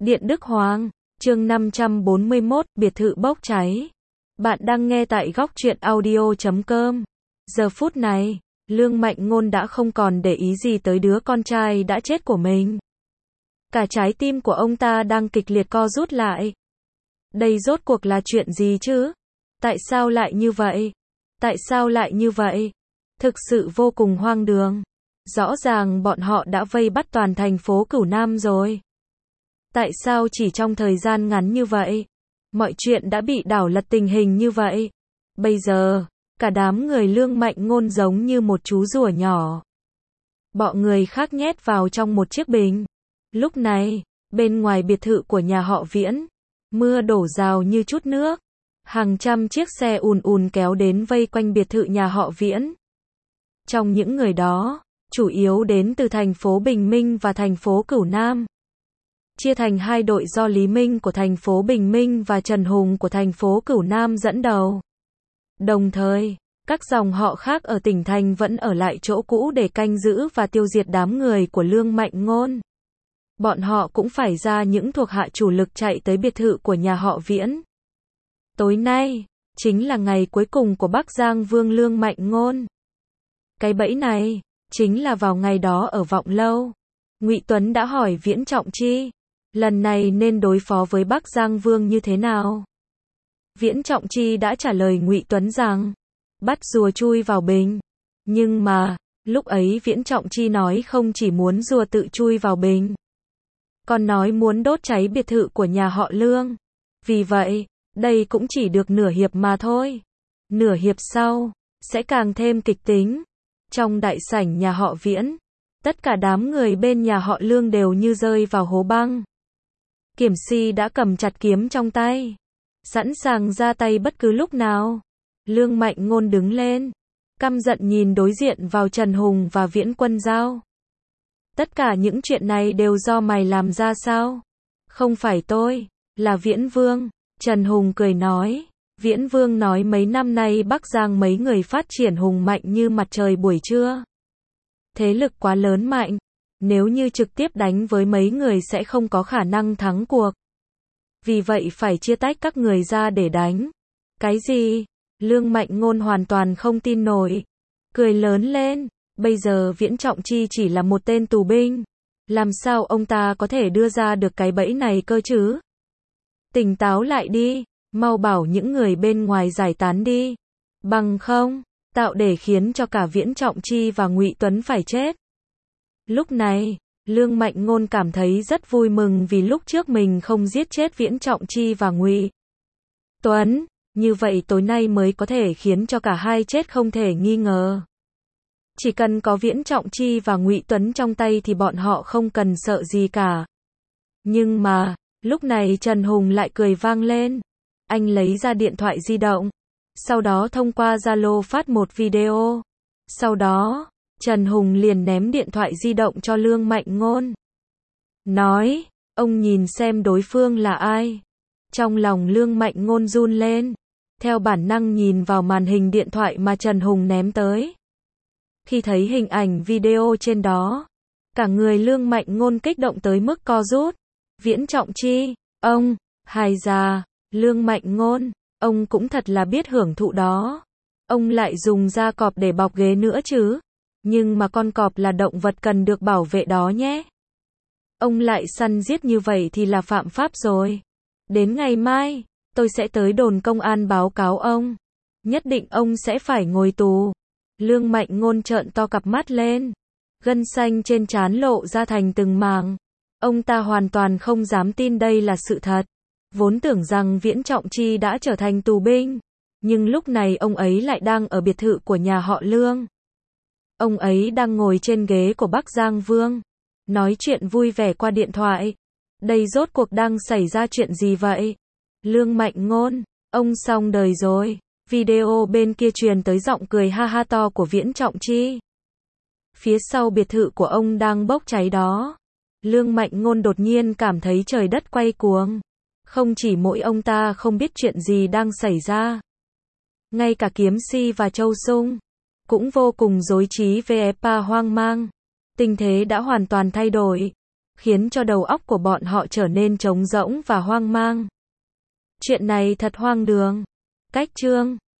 Điện Đức Hoàng, chương 541, biệt thự bốc cháy. Bạn đang nghe tại góc truyện audio.com. Giờ phút này, Lương Mạnh Ngôn đã không còn để ý gì tới đứa con trai đã chết của mình. Cả trái tim của ông ta đang kịch liệt co rút lại. Đây rốt cuộc là chuyện gì chứ? Tại sao lại như vậy? Tại sao lại như vậy? Thực sự vô cùng hoang đường. Rõ ràng bọn họ đã vây bắt toàn thành phố Cửu Nam rồi. Tại sao chỉ trong thời gian ngắn như vậy, mọi chuyện đã bị đảo lật tình hình như vậy? Bây giờ, cả đám người Lương Mạnh Ngôn giống như một chú rùa nhỏ. Bọn người khác nhét vào trong một chiếc bình. Lúc này, bên ngoài biệt thự của nhà họ Viễn, mưa đổ rào như chút nước. Hàng trăm chiếc xe ùn ùn kéo đến vây quanh biệt thự nhà họ Viễn. Trong những người đó, chủ yếu đến từ thành phố Bình Minh và thành phố Cửu Nam. Chia thành hai đội do Lý Minh của thành phố Bình Minh và Trần Hùng của thành phố Cửu Nam dẫn đầu. Đồng thời, các dòng họ khác ở tỉnh thành vẫn ở lại chỗ cũ để canh giữ và tiêu diệt đám người của Lương Mạnh Ngôn. Bọn họ cũng phải ra những thuộc hạ chủ lực chạy tới biệt thự của nhà họ Viễn. Tối nay, chính là ngày cuối cùng của Bắc Giang Vương Lương Mạnh Ngôn. Cái bẫy này, chính là vào ngày đó ở Vọng Lâu. Ngụy Tuấn đã hỏi Viễn Trọng Chi, lần này nên đối phó với Bắc Giang Vương như thế nào? Viễn Trọng Chi đã trả lời Ngụy Tuấn rằng, bắt rùa chui vào bình. Nhưng mà, lúc ấy Viễn Trọng Chi nói không chỉ muốn rùa tự chui vào bình, còn nói muốn đốt cháy biệt thự của nhà họ Lương. Vì vậy, đây cũng chỉ được nửa hiệp mà thôi. Nửa hiệp sau, sẽ càng thêm kịch tính. Trong đại sảnh nhà họ Viễn, tất cả đám người bên nhà họ Lương đều như rơi vào hố băng. Kiểm si đã cầm chặt kiếm trong tay, sẵn sàng ra tay bất cứ lúc nào. Lương Mạnh Ngôn đứng lên, căm giận nhìn đối diện vào Trần Hùng và Viễn Quân Giao. Tất cả những chuyện này đều do mày làm ra sao? Không phải tôi, là Viễn Vương. Trần Hùng cười nói. Viễn Vương nói mấy năm nay Bắc Giang mấy người phát triển hùng mạnh như mặt trời buổi trưa. Thế lực quá lớn mạnh, nếu như trực tiếp đánh với mấy người sẽ không có khả năng thắng cuộc. Vì vậy phải chia tách các người ra để đánh. Cái gì? Lương Mạnh Ngôn hoàn toàn không tin nổi. Cười lớn lên, bây giờ Viễn Trọng Chi chỉ là một tên tù binh. Làm sao ông ta có thể đưa ra được cái bẫy này cơ chứ? Tỉnh táo lại đi, mau bảo những người bên ngoài giải tán đi. Bằng không, tạo để khiến cho cả Viễn Trọng Chi và Ngụy Tuấn phải chết. Lúc này, Lương Mạnh Ngôn cảm thấy rất vui mừng vì lúc trước mình không giết chết Viễn Trọng Chi và Ngụy Tuấn, như vậy tối nay mới có thể khiến cho cả hai chết không thể nghi ngờ. Chỉ cần có Viễn Trọng Chi và Ngụy Tuấn trong tay thì bọn họ không cần sợ gì cả. Nhưng mà, lúc này Trần Hùng lại cười vang lên. Anh lấy ra điện thoại di động, sau đó thông qua Zalo phát một video. Sau đó, Trần Hùng liền ném điện thoại di động cho Lương Mạnh Ngôn. Nói, ông nhìn xem đối phương là ai. Trong lòng Lương Mạnh Ngôn run lên, theo bản năng nhìn vào màn hình điện thoại mà Trần Hùng ném tới. Khi thấy hình ảnh video trên đó, cả người Lương Mạnh Ngôn kích động tới mức co rút. Viễn Trọng Chi, ông, hài già, Lương Mạnh Ngôn, ông cũng thật là biết hưởng thụ đó. Ông lại dùng da cọp để bọc ghế nữa chứ. Nhưng mà con cọp là động vật cần được bảo vệ đó nhé. Ông lại săn giết như vậy thì là phạm pháp rồi. Đến ngày mai, tôi sẽ tới đồn công an báo cáo ông. Nhất định ông sẽ phải ngồi tù. Lương Mạnh Ngôn trợn to cặp mắt lên. Gân xanh trên trán lộ ra thành từng mảng. Ông ta hoàn toàn không dám tin đây là sự thật. Vốn tưởng rằng Viễn Trọng Chi đã trở thành tù binh. Nhưng lúc này ông ấy lại đang ở biệt thự của nhà họ Lương. Ông ấy đang ngồi trên ghế của Bắc Giang Vương. Nói chuyện vui vẻ qua điện thoại. Đây rốt cuộc đang xảy ra chuyện gì vậy? Lương Mạnh Ngôn, ông xong đời rồi. Video bên kia truyền tới giọng cười ha ha to của Viễn Trọng Chi. Phía sau biệt thự của ông đang bốc cháy đó. Lương Mạnh Ngôn đột nhiên cảm thấy trời đất quay cuồng. Không chỉ mỗi ông ta không biết chuyện gì đang xảy ra. Ngay cả Kiếm Si và Châu Sung cũng vô cùng rối trí về hoang mang. Tình thế đã hoàn toàn thay đổi. khiến cho đầu óc của bọn họ trở nên trống rỗng và hoang mang. Chuyện này thật hoang đường. Cách chương